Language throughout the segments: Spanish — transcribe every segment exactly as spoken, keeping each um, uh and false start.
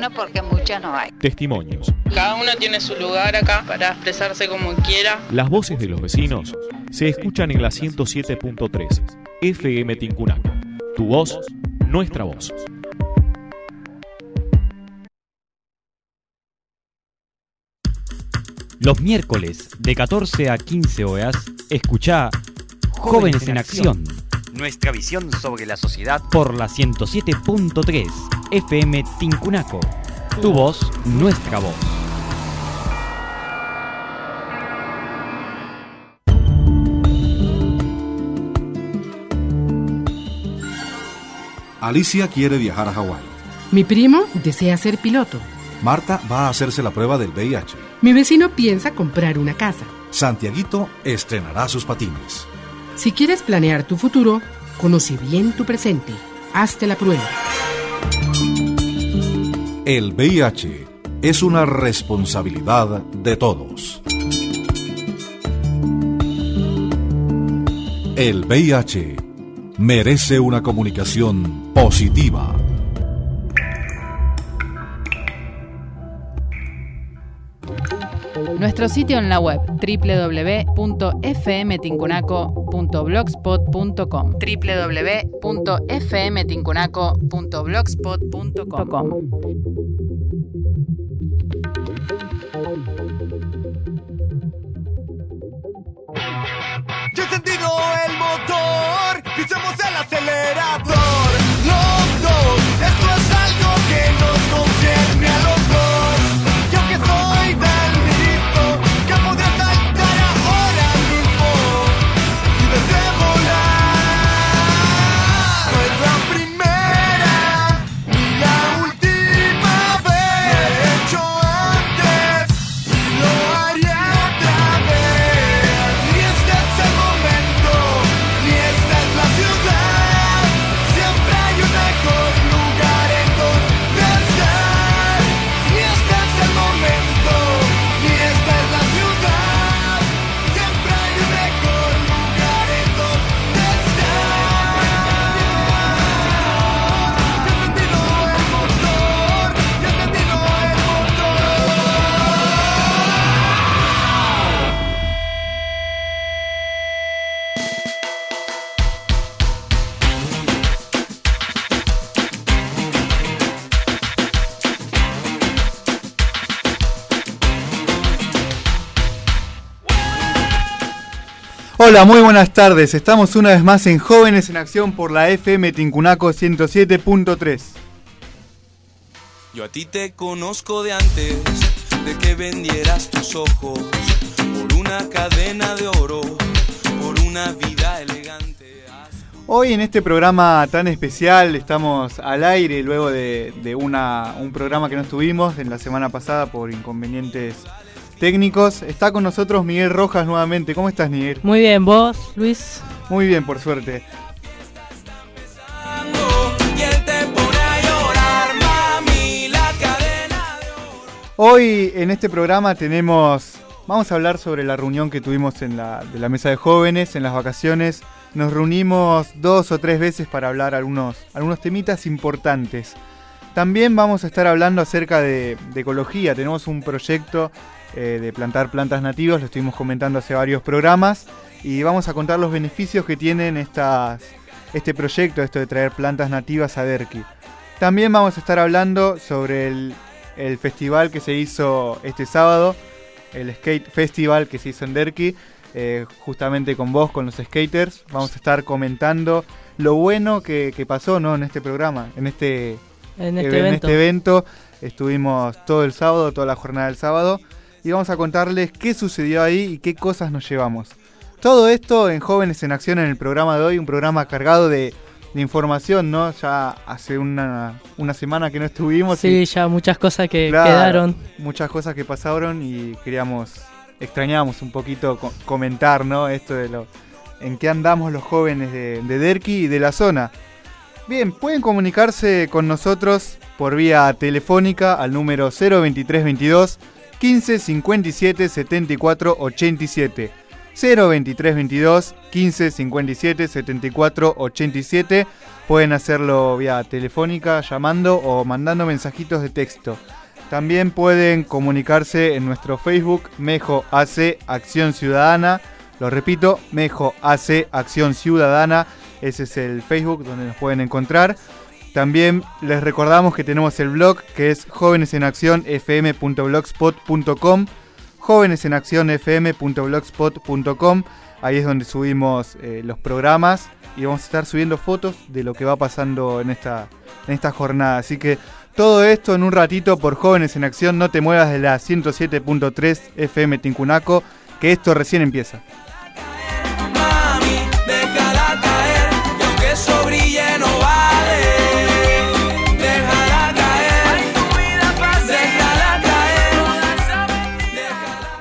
bueno porque muchas no hay. Testimonios. Cada uno tiene su lugar acá para expresarse como quiera. Las voces de los vecinos se escuchan en la ciento siete punto tres F M Tincunaco. Tu voz, nuestra voz. Los miércoles de catorce a quince horas, escuchá Jóvenes, Jóvenes en Acción. Nuestra visión sobre la sociedad por la ciento siete punto tres F M Tincunaco. Tu voz, nuestra voz. Alicia quiere viajar a Hawái. Mi primo desea ser piloto. Marta va a hacerse la prueba del V I H. Mi vecino piensa comprar una casa. Santiaguito estrenará sus patines. Si quieres planear tu futuro, conoce bien tu presente. Hazte la prueba. El V I H es una responsabilidad de todos. El V I H merece una comunicación positiva. Nuestro sitio en la web doble u doble u doble u punto f m tincunaco punto blogspot punto com doble u doble u doble u punto f m tincunaco punto blogspot punto com. Yo he sentido el motor, pisemos el acelerador. Los dos, esto es algo que nos concierne a los dos. Yo que soy tan listo, que podría saltar ahora mismo y desde volar. No es la primera ni la última vez. Lo he hecho antes y lo haré otra vez. Ni este es el momento, ni esta es la ciudad. Siempre hay un mejor lugar en donde estar. Ni este es el momento, ni esta es la ciudad. Siempre hay un mejor lugar en donde estar. Ya he sentido el motor, ya he sentido el motor. Hola, muy buenas tardes. Estamos una vez más en Jóvenes en Acción por la F M Tincunaco ciento siete punto tres. Yo a ti te conozco de antes de que vendieras tus ojos por una cadena de oro, por una vida elegante. Hoy en este programa tan especial estamos al aire luego de, de una, un programa que no estuvimos en la semana pasada por inconvenientes técnicos. Está con nosotros Miguel Rojas nuevamente. ¿Cómo estás, Miguel? Muy bien, ¿vos, Luis? Muy bien, por suerte. Hoy en este programa tenemos, vamos a hablar sobre la reunión que tuvimos en la, de la mesa de jóvenes en las vacaciones. Nos reunimos dos o tres veces para hablar algunos, algunos temitas importantes. También vamos a estar hablando acerca de, de ecología. Tenemos un proyecto eh, de plantar plantas nativas, lo estuvimos comentando hace varios programas, y vamos a contar los beneficios que tienen estas, este proyecto, esto de traer plantas nativas a Derqui. También vamos a estar hablando sobre el, el festival que se hizo este sábado, el Skate Festival que se hizo en Derqui, eh, justamente con vos, con los skaters. Vamos a estar comentando lo bueno que, que pasó, ¿no?, en este programa, en este, en este, en evento. este evento. Estuvimos todo el sábado, toda la jornada del sábado, y vamos a contarles qué sucedió ahí y qué cosas nos llevamos. Todo esto en Jóvenes en Acción, en el programa de hoy, un programa cargado de, de información, ¿no? Ya hace una, una semana que no estuvimos. Sí, y, ya muchas cosas que claro, quedaron. Muchas cosas que pasaron y queríamos, extrañábamos un poquito co- comentar, ¿no? Esto de lo, en qué andamos los jóvenes de, de Derqui y de la zona. Bien, pueden comunicarse con nosotros por vía telefónica al número cero veintitrés veintidós quince cincuenta y siete setenta y cuatro ochenta y siete. cero veintitrés veintidós quince cincuenta y siete setenta y cuatro ochenta y siete. Pueden hacerlo vía telefónica, llamando o mandando mensajitos de texto. También pueden comunicarse en nuestro Facebook, Mejo A C Acción Ciudadana. Lo repito, Mejo A C Acción Ciudadana. Ese es el Facebook donde nos pueden encontrar. También les recordamos que tenemos el blog, que es jóvenes en acción f m punto blogspot punto com. jóvenes en acción f m punto blogspot punto com. Ahí es donde subimos eh, los programas y vamos a estar subiendo fotos de lo que va pasando en esta, en esta jornada. Así que todo esto en un ratito por Jóvenes en Acción. No te muevas de la ciento siete punto tres F M Tincunaco, que esto recién empieza. Mami, déjala caer, que aunque eso brille no vale. Déjala caer, tu vida pasa. Déjala caer, déjala.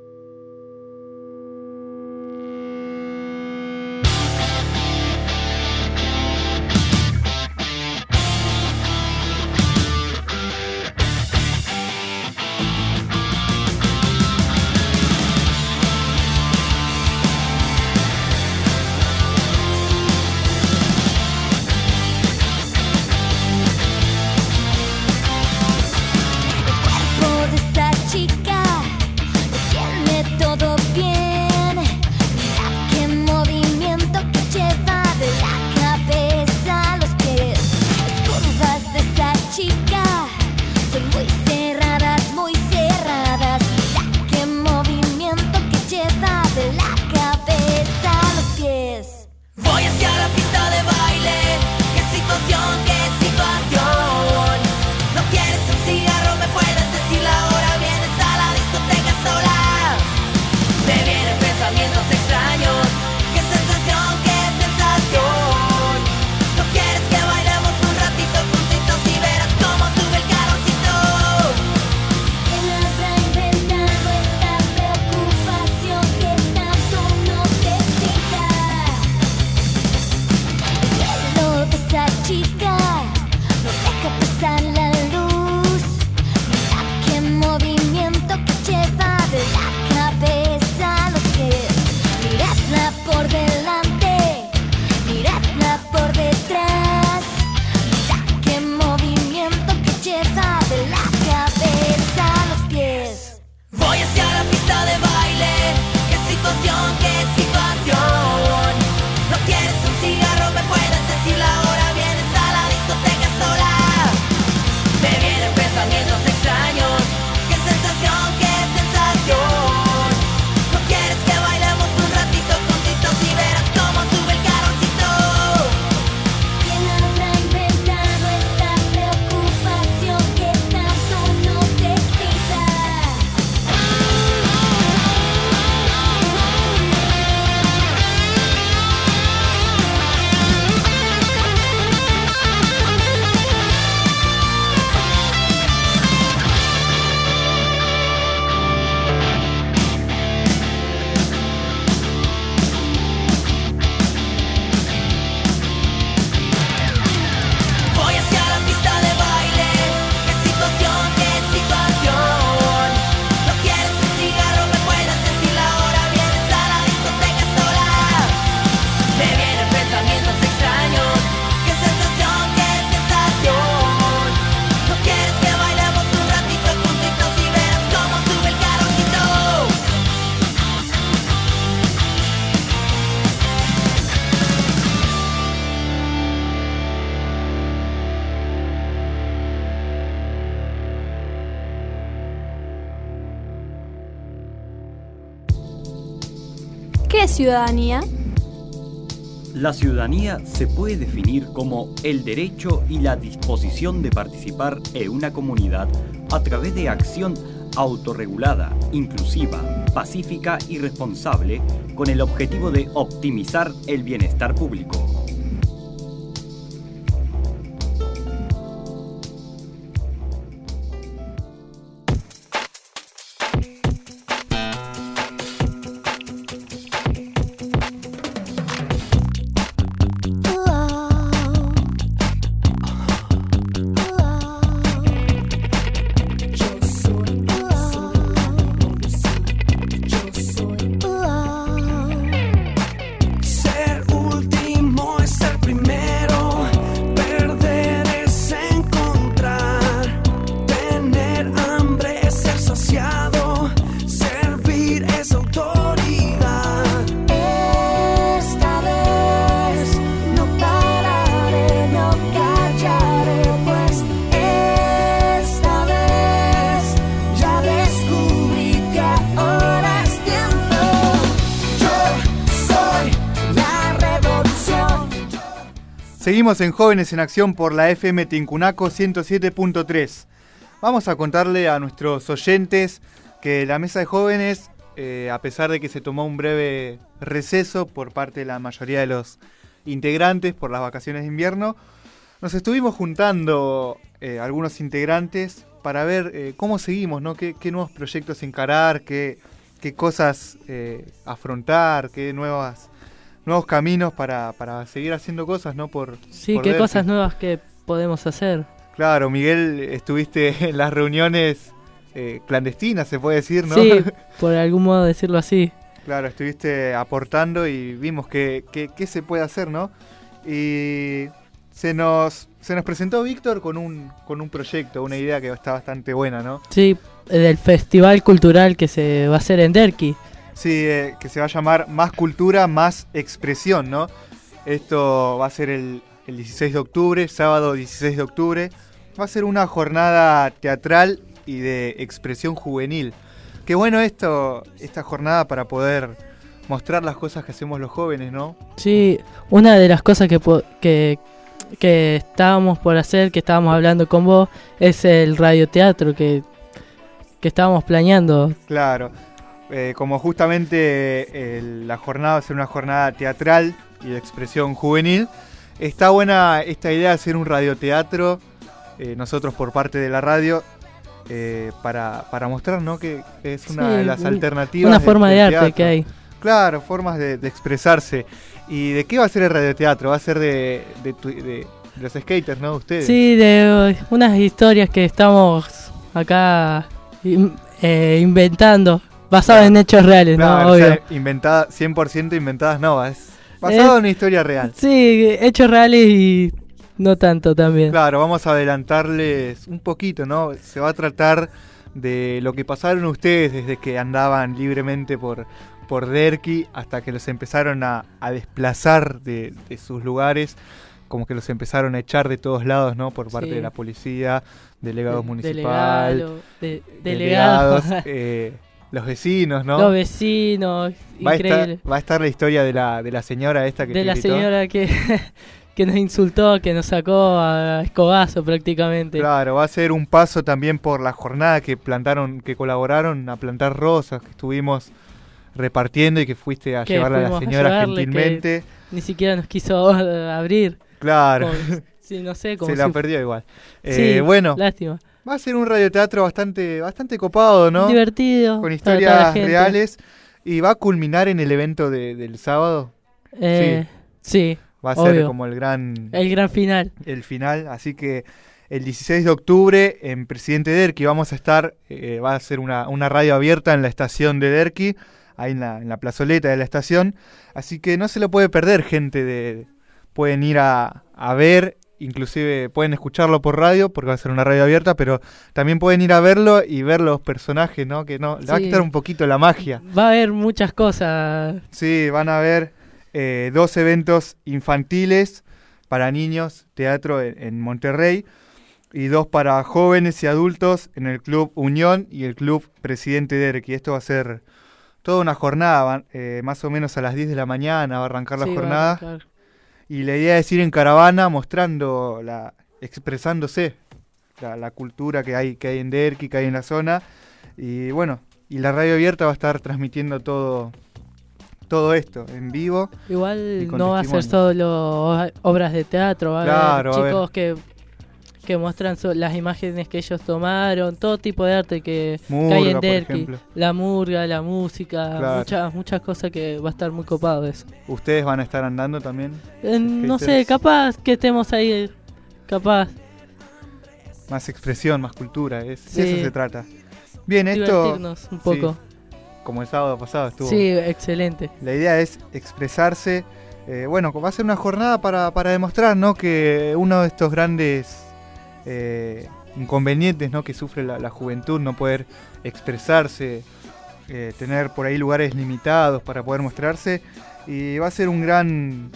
¿Qué es ciudadanía? La ciudadanía se puede definir como el derecho y la disposición de participar en una comunidad a través de acción autorregulada, inclusiva, pacífica y responsable, con el objetivo de optimizar el bienestar público. Yo soy demasiado, servir esa autoridad. Esta vez no pararé, no callaré, pues esta vez ya descubrí que ahora es tiempo. Yo soy la revolución. Seguimos en Jóvenes en Acción por la F M Tincunaco ciento siete punto tres. Vamos a contarle a nuestros oyentes que la Mesa de Jóvenes, eh, a pesar de que se tomó un breve receso por parte de la mayoría de los integrantes por las vacaciones de invierno, nos estuvimos juntando eh, algunos integrantes para ver eh, cómo seguimos, ¿no? Qué, qué nuevos proyectos encarar, qué, qué cosas eh, afrontar, qué nuevas, nuevos caminos para, para seguir haciendo cosas, ¿no? Por, Sí, por qué ver cosas que- nuevas que podemos hacer. Claro, Miguel, estuviste en las reuniones eh, clandestinas, se puede decir, ¿no? Sí, por algún modo decirlo así. Claro, estuviste aportando y vimos que, que, que se puede hacer, ¿no? Y se nos se nos presentó Víctor con un con un proyecto, una idea que está bastante buena, ¿no? Sí, del festival cultural que se va a hacer en Derqui. Sí, eh, que se va a llamar Más Cultura, Más Expresión, ¿no? Esto va a ser el, el dieciséis de octubre, sábado dieciséis de octubre. Va a ser una jornada teatral y de expresión juvenil. Qué bueno esto, esta jornada para poder mostrar las cosas que hacemos los jóvenes, ¿no? Sí, una de las cosas que, po- que, que estábamos por hacer, que estábamos hablando con vos, es el radioteatro que, que estábamos planeando. Claro, eh, como justamente el- la jornada va a ser una jornada teatral y de expresión juvenil, está buena esta idea de hacer un radioteatro, eh, nosotros por parte de la radio, eh, para, para mostrar, ¿no? que es una Sí, de las un- alternativas. Una de- forma del de arte teatro. que hay. Claro, formas de, de expresarse. ¿Y de qué va a ser el radioteatro? Va a ser de, de, tu- de- de los skaters, ¿no? Ustedes. Sí, de uh, unas historias que estamos acá in- eh, inventando, basadas en hechos reales, Claro, ¿no? o sea, Obvio. inventada, cien por ciento inventadas, no, es basado Es- en una historia real. Sí, hechos reales y no tanto también. Claro, vamos a adelantarles un poquito, ¿no? Se va a tratar de lo que pasaron ustedes desde que andaban libremente por, por Derqui hasta que los empezaron a, a desplazar de, de sus lugares, como que los empezaron a echar de todos lados, ¿no? Por parte Sí. de la policía, delegados De- municipal, delegado, de- delegados, delegados. eh, los vecinos, ¿no? Los vecinos, va, a increíble. estar, va a estar la historia de la, de la señora esta que De te la gritó. señora que, que nos insultó, que nos sacó a escobazo prácticamente. Claro, va a ser un paso también por la jornada que plantaron, que colaboraron a plantar rosas, que estuvimos repartiendo y que fuiste a Que llevarle a la fuimos a señora llevarle, gentilmente. que ni siquiera nos quiso eh, abrir. Claro, Como- sí, no sé, como se la si- perdió igual. Sí, Eh, bueno, lástima. va a ser un radioteatro bastante, bastante copado, ¿no? Divertido. Con para toda la historias gente. reales. Y va a culminar en el evento de- del sábado. Eh, sí. Va a ser obvio. como el gran... El gran final. el final, así que el dieciséis de octubre en Presidente Derqui vamos a estar, eh, va a ser una, una radio abierta en la estación de Derqui, ahí en la, en la plazoleta de la estación, así que no se lo puede perder, gente, de, pueden ir a, a ver, inclusive pueden escucharlo por radio, porque va a ser una radio abierta, pero también pueden ir a verlo y ver los personajes, ¿no? Que no, le va a Sí. quitar un poquito la magia. Va a haber muchas cosas. Sí, van a haber eh, dos eventos infantiles para niños, teatro en, en Monterrey, y dos para jóvenes y adultos en el Club Unión y el Club Presidente Derqui. Esto va a ser toda una jornada, van, eh, más o menos a las diez de la mañana va a arrancar la Sí, va a jornada. arrancar. Y la idea es ir en caravana mostrando, la, expresándose la, la cultura que hay, que hay en Derqui, que hay en la zona. Y bueno, y la radio abierta va a estar transmitiendo todo, todo esto en vivo. y Igual con no va a ser testimonio. solo obras de teatro, va a Claro, va a haber haber- chicos que, que muestran so- las imágenes que ellos tomaron, todo tipo de arte que, que hay Murga, en por Derqui. ejemplo. La murga, la música, Claro. muchas muchas cosas que va a estar muy copado eso. ¿Ustedes van a estar andando también? Eh, no sé, Skaters. capaz que estemos ahí, capaz. Más expresión, más cultura, es, Sí. de eso se trata. Bien, esto... Divertirnos un poco. sí, como el sábado pasado estuvo. Sí, excelente. La idea es expresarse. Eh, bueno, va a ser una jornada para, para demostrar, ¿no? Que uno de estos grandes eh, inconvenientes, ¿no? que sufre la, la juventud, no poder expresarse, eh, tener por ahí lugares limitados para poder mostrarse, y va a ser un gran,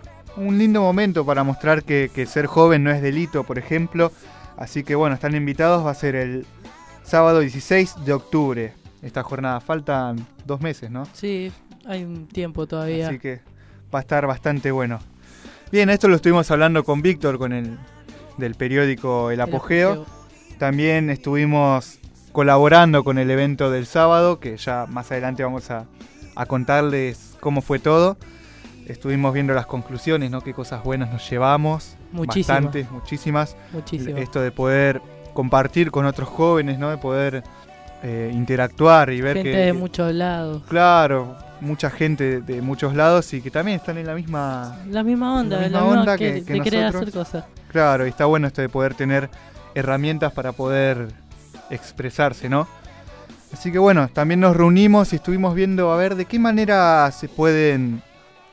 un lindo momento para mostrar que, que ser joven no es delito, por ejemplo. Así que bueno, están invitados, va a ser el sábado dieciséis de octubre esta jornada. Faltan dos meses, ¿no? Sí, hay un tiempo todavía. Así que va a estar bastante bueno. Bien, esto lo estuvimos hablando con Víctor, con el del periódico El Apogeo. El Apogeo. También estuvimos colaborando con el evento del sábado, que ya más adelante vamos a, a contarles cómo fue todo. Estuvimos viendo las conclusiones, ¿no? Qué cosas buenas nos llevamos. Muchísimas. Bastantes, muchísimas. Muchísimas. Esto de poder compartir con otros jóvenes, ¿no? De poder eh, interactuar y ver gente que... Gente de muchos lados. Claro, mucha gente de, de muchos lados y que también están en la misma... La misma onda, la misma, la misma onda que, que, que de nosotros. querer hacer cosas. Claro, y está bueno esto de poder tener herramientas para poder expresarse, ¿no? Así que bueno, también nos reunimos y estuvimos viendo a ver de qué manera se pueden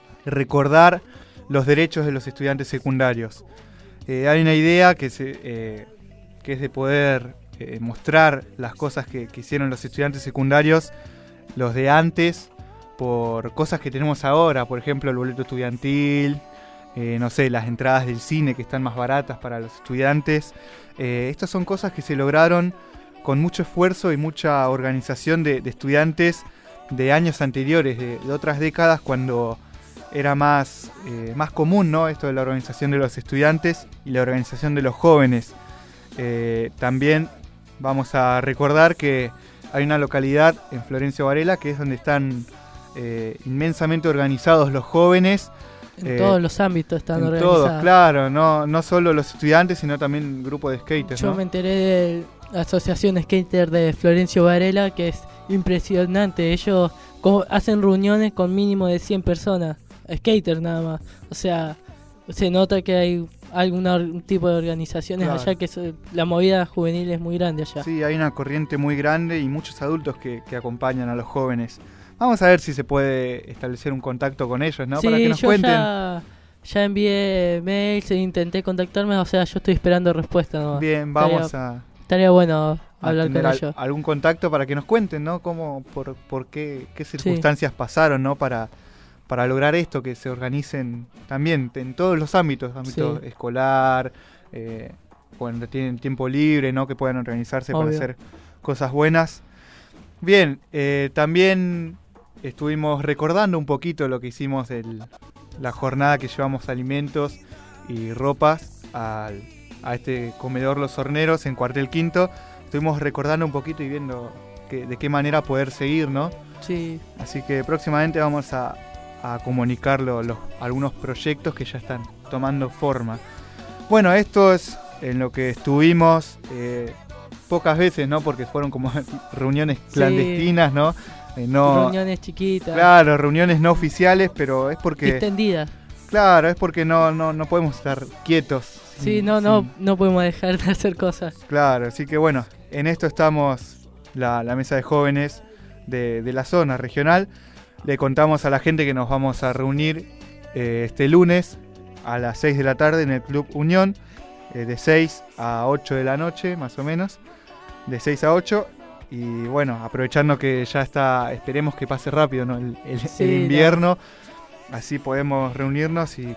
recordar los derechos de los estudiantes secundarios. Eh, hay una idea que, se, eh, que es de poder eh, mostrar las cosas que, que hicieron los estudiantes secundarios, los de antes, por cosas que tenemos ahora, por ejemplo el boleto estudiantil, eh, no sé, las entradas del cine que están más baratas para los estudiantes. Eh, estas son cosas que se lograron con mucho esfuerzo y mucha organización de, de estudiantes de años anteriores, de, de otras décadas, cuando era más, eh, más común, ¿no? Esto de la organización de los estudiantes y la organización de los jóvenes. Eh, también vamos a recordar que hay una localidad en Florencio Varela que es donde están eh, inmensamente organizados los jóvenes. En eh, todos los ámbitos están en organizados. Todos, claro, no, no solo los estudiantes, sino también grupos de skaters. Yo ¿no? me enteré de la Asociación Skater de Florencio Varela, que es impresionante. Ellos co- hacen reuniones con mínimo de cien personas, skaters nada más. O sea, se nota que hay algún or- tipo de organizaciones Claro. allá, que so- la movida juvenil es muy grande allá. Sí, hay una corriente muy grande y muchos adultos que, que acompañan a los jóvenes. Vamos a ver si se puede establecer un contacto con ellos, ¿no? Sí, Para que nos yo cuenten. Ya, ya envié mails e intenté contactarme, o sea, yo estoy esperando respuesta nomás. Bien, vamos estaría, a, estaría bueno a hablar tener con al- ellos. algún contacto para que nos cuenten, ¿no? Cómo, por, por qué, qué circunstancias sí. pasaron, ¿no? Para, para lograr esto, que se organicen también en todos los ámbitos, ámbito sí. escolar, eh, cuando tienen tiempo libre, ¿no? Que puedan organizarse Obvio. para hacer cosas buenas. Bien, eh, también estuvimos recordando un poquito lo que hicimos el, la jornada que llevamos alimentos y ropas al, a este comedor Los Horneros en Cuartel Quinto. Estuvimos recordando un poquito y viendo que, de qué manera poder seguir, ¿no? Sí. Así que próximamente vamos a, a comunicar lo, los, algunos proyectos que ya están tomando forma. Bueno, esto es en lo que estuvimos eh, pocas veces, ¿no? Porque fueron como reuniones clandestinas, sí. ¿no? Eh, no, reuniones chiquitas. Claro, reuniones no oficiales, pero es porque... Extendidas. Claro, es porque no, no, no podemos estar quietos. Sí, sin, no, no, sin... no podemos dejar de hacer cosas. Claro, así que bueno, en esto estamos la, la mesa de jóvenes de, de la zona regional. Le contamos a la gente que nos vamos a reunir eh, este lunes a las seis de la tarde en el Club Unión, eh, de seis a ocho de la noche, más o menos, de seis a ocho. Y bueno, aprovechando que ya está, esperemos que pase rápido, ¿no? el, el, sí, el invierno, no. Así podemos reunirnos y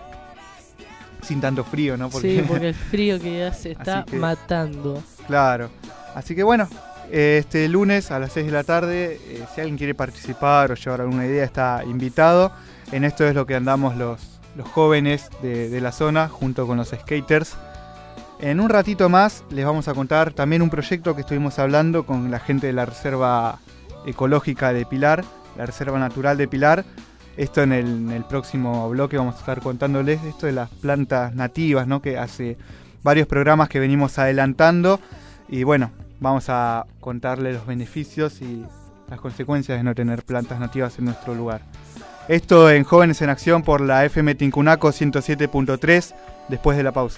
sin tanto frío, ¿no? Porque... Sí, porque el frío que hace está que, matando. Claro, así que bueno, este lunes a las seis de la tarde, eh, si alguien quiere participar o llevar alguna idea, está invitado. En esto es lo que andamos los, los jóvenes de, de la zona, junto con los skaters. En un ratito más les vamos a contar también un proyecto que estuvimos hablando con la gente de la Reserva Ecológica de Pilar, la Reserva Natural de Pilar. Esto en el, en el próximo bloque vamos a estar contándoles esto de las plantas nativas, ¿no? Que hace varios programas que venimos adelantando. Y bueno, vamos a contarles los beneficios y las consecuencias de no tener plantas nativas en nuestro lugar. Esto en Jóvenes en Acción por la F M Tincunaco ciento siete punto tres, después de la pausa.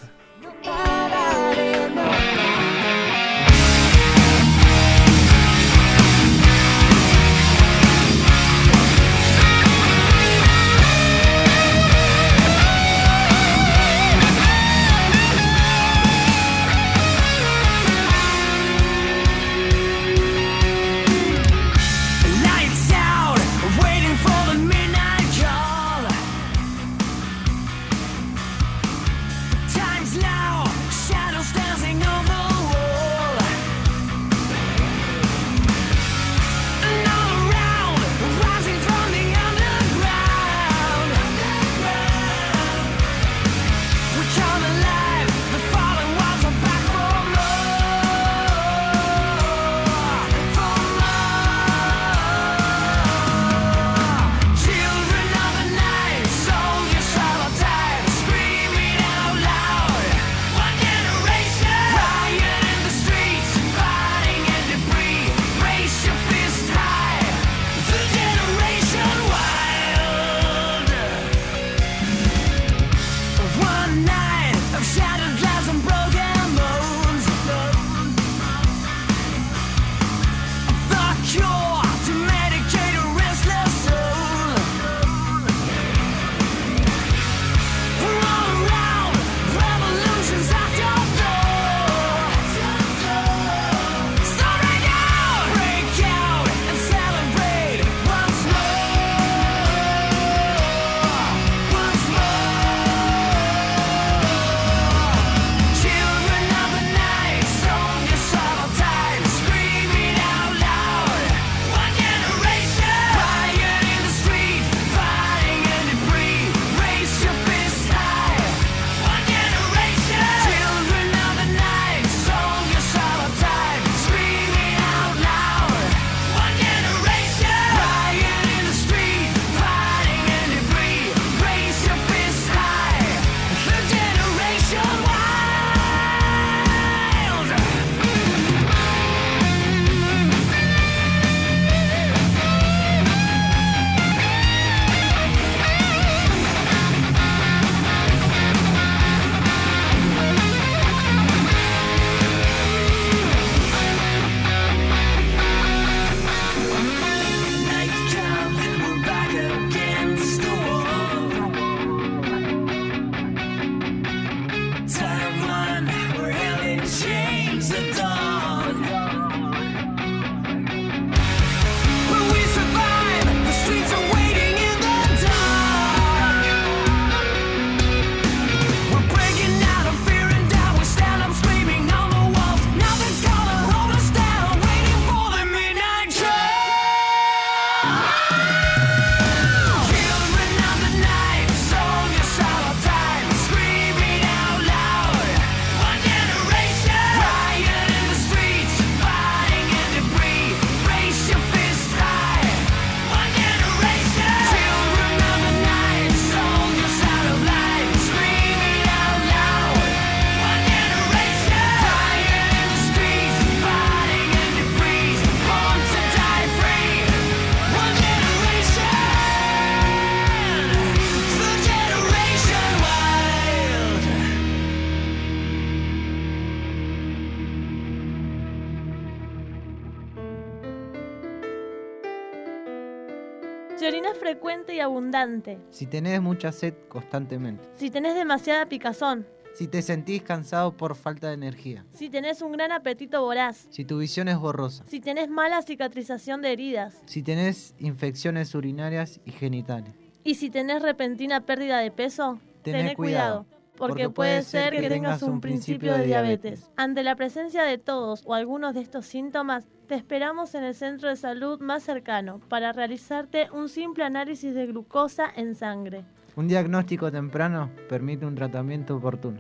Si orinas frecuente y abundante. Si tenés mucha sed constantemente. Si tenés demasiada picazón. Si te sentís cansado por falta de energía. Si tenés un gran apetito voraz. Si tu visión es borrosa. Si tenés mala cicatrización de heridas. Si tenés infecciones urinarias y genitales. Y si tenés repentina pérdida de peso, tené, tené cuidado. cuidado. Porque, porque puede ser que tengas un principio de diabetes. Ante la presencia de todos o algunos de estos síntomas, te esperamos en el centro de salud más cercano para realizarte un simple análisis de glucosa en sangre. Un diagnóstico temprano permite un tratamiento oportuno.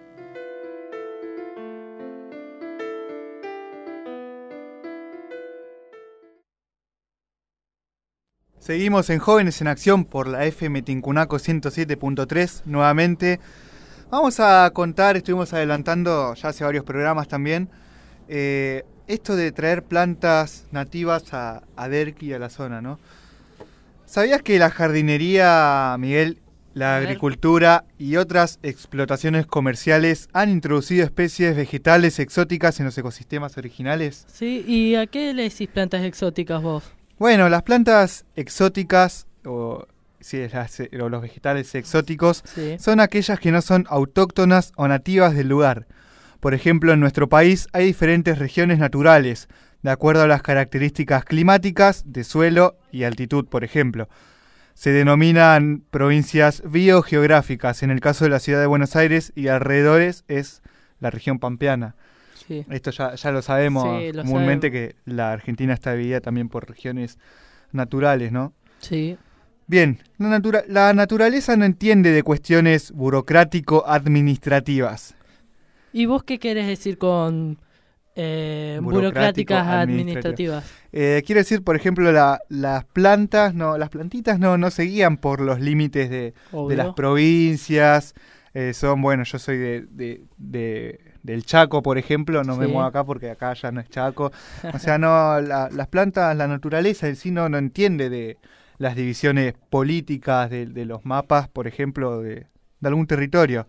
Seguimos en Jóvenes en Acción por la F M Tincunaco ciento siete punto tres nuevamente. Vamos a contar, estuvimos adelantando ya hace varios programas también, eh, esto de traer plantas nativas a, a Derqui, a la zona, ¿no? ¿Sabías que la jardinería, Miguel, la agricultura y otras explotaciones comerciales han introducido especies vegetales exóticas en los ecosistemas originales? Sí, ¿y a qué le decís plantas exóticas vos? Bueno, las plantas exóticas o... Sí, las, o los vegetales exóticos sí. son aquellas que no son autóctonas o nativas del lugar. Por ejemplo, en nuestro país hay diferentes regiones naturales, de acuerdo a las características climáticas, de suelo y altitud, por ejemplo. Se denominan provincias biogeográficas. En el caso de la ciudad de Buenos Aires y alrededores es la región pampeana. Sí. Esto ya, ya lo sabemos sí, lo comúnmente, sabemos. Que la Argentina está dividida también por regiones naturales, ¿no? Sí. Bien, la, natura- la naturaleza no entiende de cuestiones burocrático-administrativas. ¿Y vos qué querés decir con eh, burocráticas administrativas? Eh, quiero decir, por ejemplo, la, las plantas, no, las plantitas no, no se guían por los límites de, de las provincias. Eh, son, bueno, yo soy de, de, de, del Chaco, por ejemplo, no sí. me muevo acá porque acá ya no es Chaco. O sea, no, la, las plantas, la naturaleza en sí no, no entiende de las divisiones políticas de, de los mapas, por ejemplo, de, de algún territorio.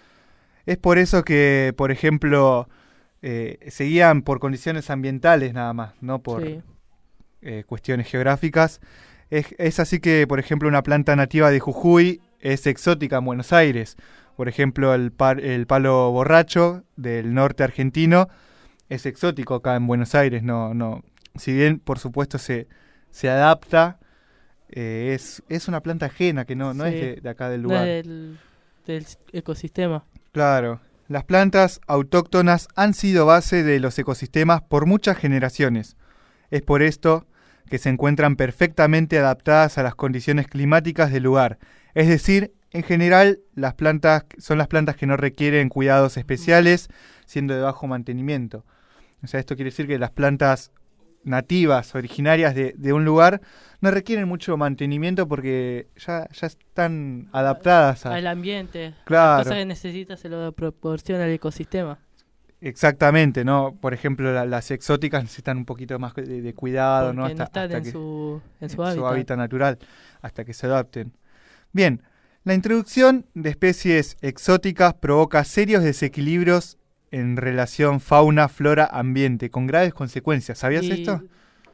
Es por eso que, por ejemplo, eh, se guían por condiciones ambientales nada más, no por sí. eh, cuestiones geográficas. Es, es así que, por ejemplo, una planta nativa de Jujuy es exótica en Buenos Aires. Por ejemplo, el, par, el palo borracho del norte argentino es exótico acá en Buenos Aires. No, no. Si bien, por supuesto, se, se adapta, eh, es, es una planta ajena que no, no sí. es de, de acá del lugar. No es del, del ecosistema. Claro. Las plantas autóctonas han sido base de los ecosistemas por muchas generaciones. Es por esto que se encuentran perfectamente adaptadas a las condiciones climáticas del lugar. Es decir, en general, las plantas son las plantas que no requieren cuidados especiales, siendo de bajo mantenimiento. O sea, esto quiere decir que las plantas nativas, originarias de, de un lugar, no requieren mucho mantenimiento porque ya, ya están adaptadas a, al ambiente. Claro. Las cosas que necesita se lo proporciona el ecosistema. Exactamente, ¿no? Por ejemplo, la, las exóticas necesitan un poquito más de, de cuidado, porque ¿no? Hasta, no están hasta en, que, su, en, su, en hábitat. su hábitat natural, hasta que se adapten. Bien, la introducción de especies exóticas provoca serios desequilibrios en relación fauna, flora, ambiente, con graves consecuencias. ¿Sabías y, esto?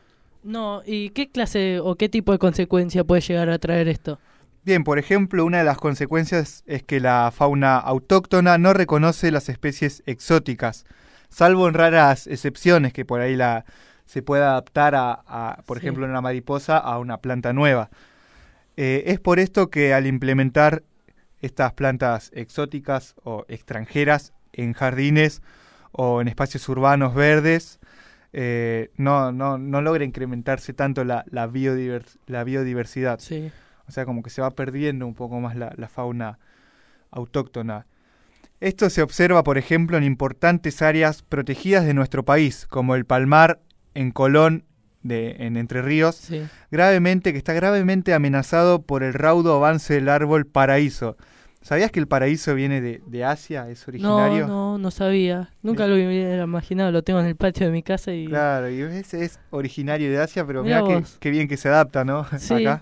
No, ¿y qué clase o qué tipo de consecuencia puede llegar a traer esto? Bien, por ejemplo, una de las consecuencias es que la fauna autóctona no reconoce las especies exóticas, salvo en raras excepciones que por ahí la se puede adaptar a, a por sí. ejemplo, una mariposa a una planta nueva. Eh, es por esto que al implementar estas plantas exóticas o extranjeras en jardines o en espacios urbanos verdes, eh, no, no, no logra incrementarse tanto la, la, biodivers, la biodiversidad. Sí. O sea, como que se va perdiendo un poco más la, la fauna autóctona. Esto se observa, por ejemplo, en importantes áreas protegidas de nuestro país, como el Palmar en Colón, de, en Entre Ríos, sí. gravemente, que está gravemente amenazado por el raudo avance del árbol paraíso. ¿Sabías que el paraíso viene de, de Asia? ¿Es originario? No, no, no sabía. Nunca eh. lo hubiera imaginado. Lo tengo en el patio de mi casa y... Claro, y ese es originario de Asia, pero mirá qué, qué bien que se adapta, ¿no? Sí. Acá.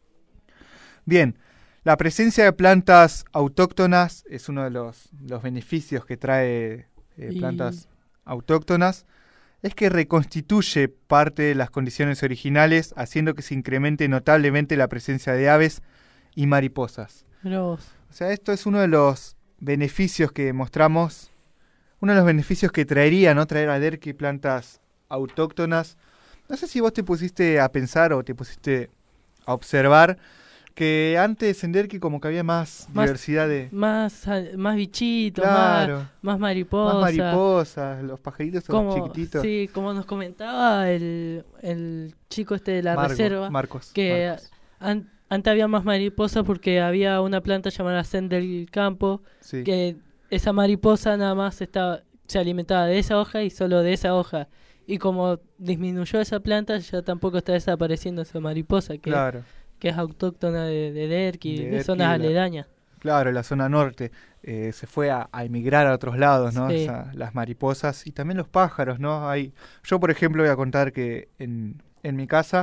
Bien, la presencia de plantas autóctonas es uno de los, los beneficios que trae eh, plantas y... autóctonas. es que reconstituye parte de las condiciones originales, haciendo que se incremente notablemente la presencia de aves y mariposas. Mirá vos. O sea, esto es uno de los beneficios que mostramos, uno de los beneficios que traería, ¿no? Traer a Derqui plantas autóctonas. No sé si vos te pusiste a pensar o te pusiste a observar que antes en Derqui como que había más, Más- diversidad de... Más, al- más bichitos, Claro. más, más mariposas. Más mariposas, los pajaritos son Como, chiquititos. sí, como nos comentaba el, el chico este de la Margo, reserva, Marcos, que Marcos. an- antes había más mariposas porque había una planta llamada Zen del campo, Sí. que esa mariposa nada más estaba, se alimentaba de esa hoja y solo de esa hoja. Y como disminuyó esa planta, ya tampoco está desapareciendo esa mariposa, que, Claro. que es autóctona de, de Derqui, De de, Derqui, zonas la- aledañas. Claro, la zona norte eh, se fue a, a emigrar a otros lados, ¿no? Sí. Esa- las mariposas y también los pájaros, ¿no? Hay, yo, por ejemplo, voy a contar que en, en mi casa,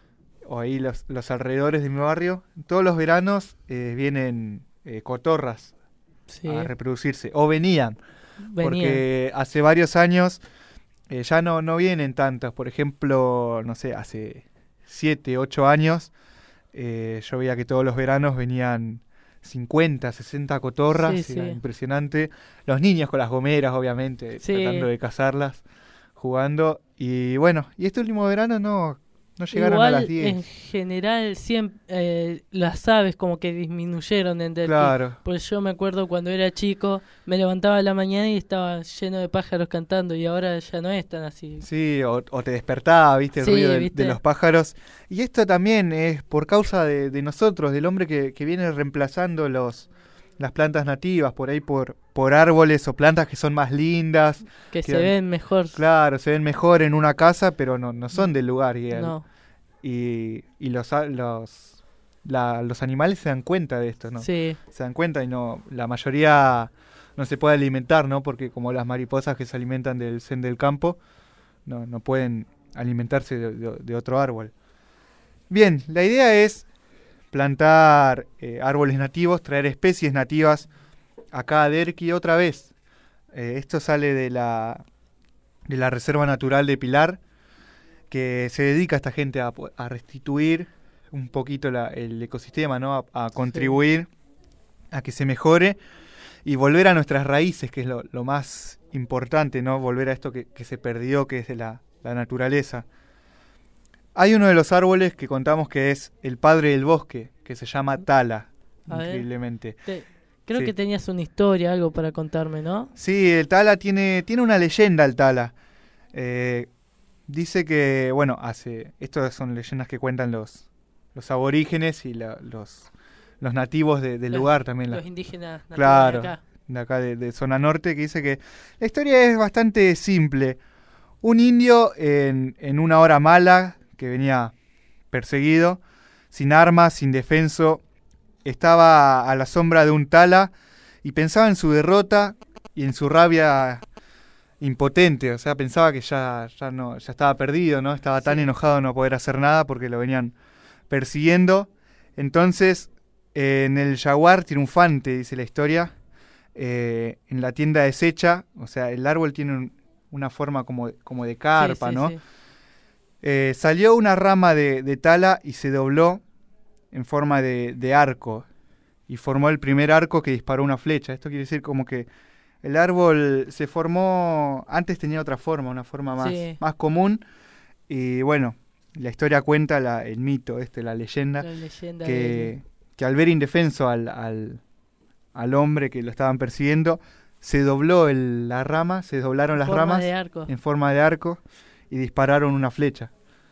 o ahí los, los alrededores de mi barrio, todos los veranos eh, vienen eh, cotorras Sí. a reproducirse, o venían, Venían. porque hace varios años eh, ya no, no vienen tantas. Por ejemplo, no sé, hace siete, ocho años, eh, yo veía que todos los veranos venían cincuenta, sesenta cotorras, Sí, era sí. impresionante. Los niños con las gomeras, obviamente, Sí. tratando de cazarlas, jugando. Y bueno, y este último verano no, no llegaron Igual, a las diez. en general, siempre eh, las aves como que disminuyeron en Derqui. Claro. Pues yo me acuerdo cuando era chico, me levantaba a la mañana y estaba lleno de pájaros cantando, y ahora ya no es tan así. Sí, o, o te despertaba, viste, el Sí, ruido de, ¿viste? de los pájaros. Y esto también es por causa de, de nosotros, del hombre que, que viene reemplazando los las plantas nativas, por ahí por, por árboles o plantas que son más lindas. Que se ven mejor. Claro, se ven mejor en una casa, pero no, no son del lugar. Y, el- No. y, y los, a- los, la- los animales se dan cuenta de esto, ¿no? Sí. Se dan cuenta y no la mayoría no se puede alimentar, ¿no? Porque como las mariposas que se alimentan del zen del campo, no, no pueden alimentarse de, de- de otro árbol. Bien, la idea es plantar eh, árboles nativos, traer especies nativas acá a Derqui otra vez. Eh, esto sale de la, de la Reserva Natural de Pilar, que se dedica esta gente a, po- a restituir un poquito la- el ecosistema, ¿no? A, a contribuir a que se mejore y volver a nuestras raíces, que es lo, lo más importante, ¿no? Volver a esto que, que se perdió, que es de la, la naturaleza. Hay uno de los árboles que contamos que es el padre del bosque, que se llama tala, A ver. increíblemente. Te- creo Sí. que tenías una historia, algo para contarme, ¿no? Sí, el tala tiene, tiene una leyenda, el tala. Eh, dice que, bueno, hace, estas son leyendas que cuentan los, los aborígenes y la- los, los nativos de- del Los- lugar también. los la- indígenas nativos de Claro, acá. de acá, de, de zona norte, que dice que la historia es bastante simple. Un indio en, en una hora mala, que venía perseguido, sin armas, sin defenso, estaba a la sombra de un tala y pensaba en su derrota y en su rabia impotente. O sea, pensaba que ya, ya, no, ya estaba perdido, ¿no? Estaba tan enojado de no poder hacer nada porque lo venían persiguiendo. Entonces, eh, en el jaguar triunfante, dice la historia, eh, en la tienda deshecha, o sea, el árbol tiene un- una forma como, como de carpa, Sí, sí, ¿no? sí. Eh, salió una rama de, de tala y se dobló en forma de, de arco y formó el primer arco que disparó una flecha. Esto quiere decir como que el árbol se formó, antes tenía otra forma, una forma más, Sí. más común, y bueno, la historia cuenta la, el mito, este, la leyenda, La leyenda que, del- que al ver indefenso al, al, al hombre que lo estaban persiguiendo, se dobló el- la rama, se doblaron En las forma ramas de arco. en forma de arco y dispararon una flecha.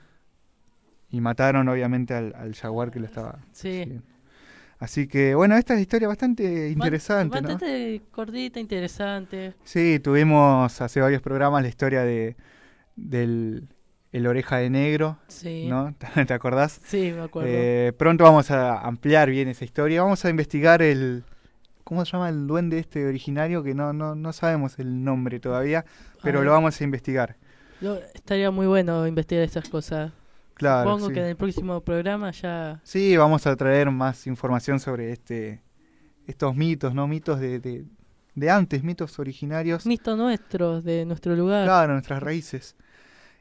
Y mataron obviamente al, al jaguar que lo estaba Sí. persiguiendo. Así que bueno, esta es la historia bastante interesante, ¿no? Bastante cortita, interesante. Sí, tuvimos hace varios programas la historia de del el oreja de negro, Sí. ¿no? ¿Te acordás? Sí, me acuerdo. Eh, pronto vamos a ampliar bien esa historia. Vamos a investigar el ¿cómo se llama el duende este originario? Que no no no sabemos el nombre todavía, pero Ah. lo vamos a investigar. Lo- estaría muy bueno investigar esas cosas. Claro, Supongo sí. que en el próximo programa ya... Sí, vamos a traer más información sobre este estos mitos, ¿no? Mitos de, de, de antes, mitos originarios. Mitos nuestros, de nuestro lugar. Claro, nuestras raíces.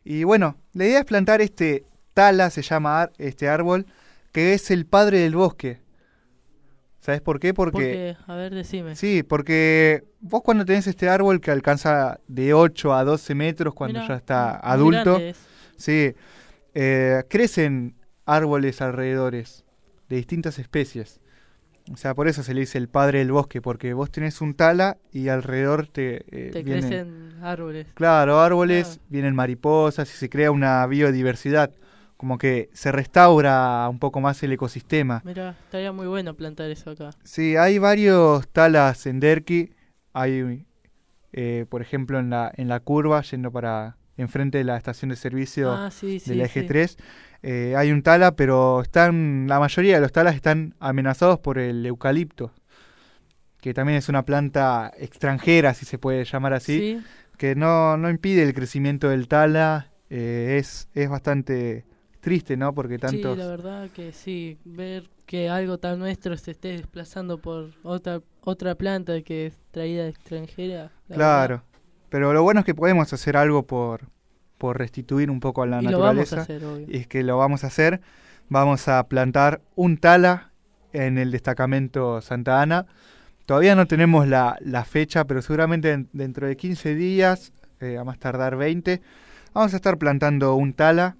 Y bueno, la idea es plantar este tala, se llama ar- este árbol, que es el padre del bosque. ¿Sabes por qué? Porque... Porque, a ver, decime. Sí, porque vos cuando tenés este árbol que alcanza de ocho a doce metros cuando Mirá, ya está muy adulto, grande es. sí, eh, crecen árboles alrededores de distintas especies. O sea, por eso se le dice el padre del bosque, porque vos tenés un tala y alrededor te, eh, Te vienen... crecen árboles. Claro, árboles, Claro. vienen mariposas y se crea una biodiversidad. Como que se restaura un poco más el ecosistema. Mira, estaría muy bueno plantar eso acá. Sí, hay varios talas en Derqui. Hay, eh, por ejemplo, en la en la curva, yendo para enfrente de la estación de servicio Ah, sí, sí, del eje sí. tres. Eh, hay un tala, pero están la mayoría de los talas están amenazados por el eucalipto, que también es una planta extranjera, si se puede llamar así, Sí. que no, no impide el crecimiento del tala. Eh, es, es bastante triste, ¿no? Porque tantos... Sí, la verdad que sí, ver que algo tan nuestro se esté desplazando por otra otra planta que es traída de extranjera. la Claro, verdad. pero lo bueno es que podemos hacer algo por, por restituir un poco a la Y lo vamos naturaleza. a hacer, obvio. Y es que lo vamos a hacer. Vamos a plantar un tala en el destacamento Santa Ana. Todavía no tenemos la, la fecha, pero seguramente en- dentro de quince días, eh, a más tardar veinte, vamos a estar plantando un tala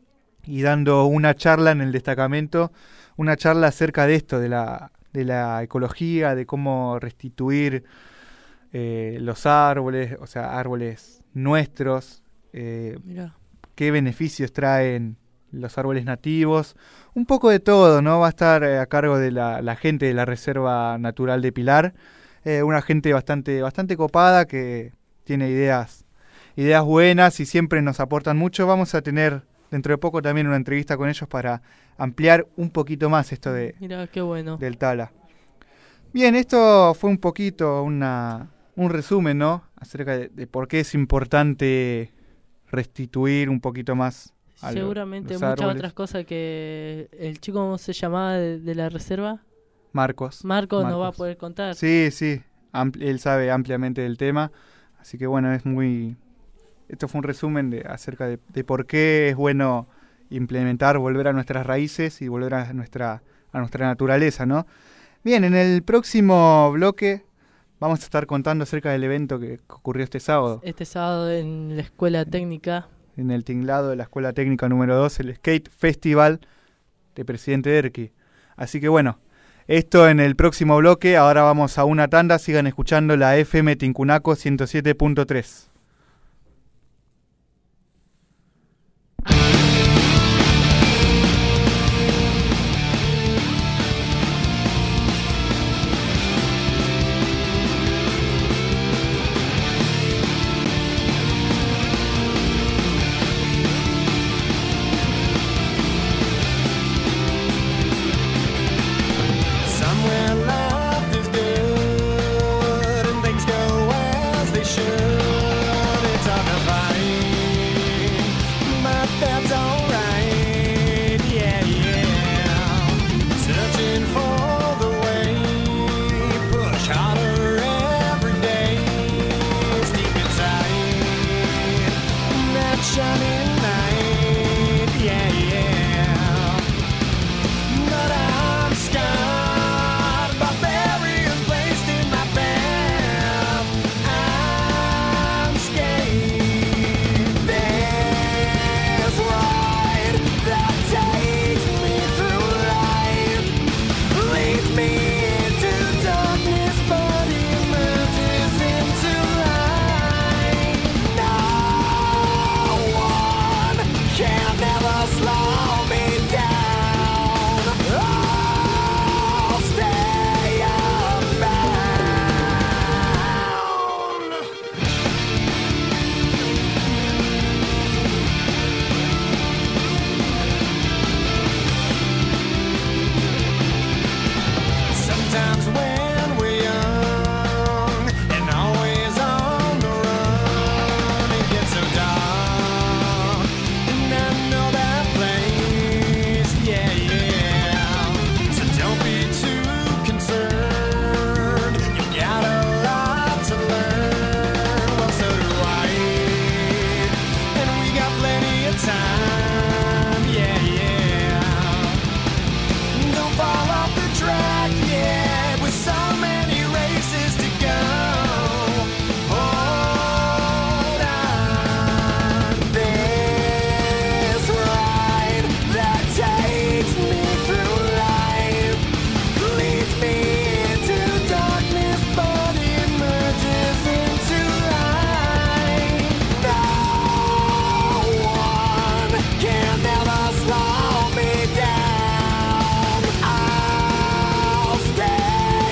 y dando una charla en el destacamento, una charla acerca de esto, de la, de la ecología, de cómo restituir eh, los árboles, o sea, árboles nuestros, eh, Mirá. qué beneficios traen los árboles nativos, un poco de todo, ¿no? Va a estar eh, a cargo de la, la gente de la Reserva Natural de Pilar, eh, una gente bastante, bastante copada que tiene ideas, ideas buenas y siempre nos aportan mucho. Vamos a tener dentro de poco también una entrevista con ellos para ampliar un poquito más esto de, Mira, qué bueno. del tala. Bien, esto fue un poquito una, un resumen, ¿no? Acerca de, de por qué es importante restituir un poquito más a lo- Seguramente los muchas árboles. otras cosas que el chico, ¿cómo se llamaba de, de la reserva? Marcos. Marco nos va a Marcos. poder contar. Sí, sí, ampli- él sabe ampliamente del tema, así que bueno, es muy... Esto fue un resumen de, acerca de, de por qué es bueno implementar, volver a nuestras raíces y volver a nuestra, a nuestra naturaleza, ¿no? Bien, en el próximo bloque vamos a estar contando acerca del evento que ocurrió este sábado Este sábado en la escuela técnica. en el tinglado de la Escuela Técnica número dos, el Skate Festival de Presidente Derqui. Así que bueno, esto en el próximo bloque. Ahora vamos a una tanda, sigan escuchando la F M Tincunaco ciento siete punto tres. Somewhere life is good and things go as they should. time, yeah, yeah. Don't fall off the track yet, with so many races to go. Hold on, this ride that takes me through life leads me into darkness, but emerges into light. No one can ever slow me down. I'll stay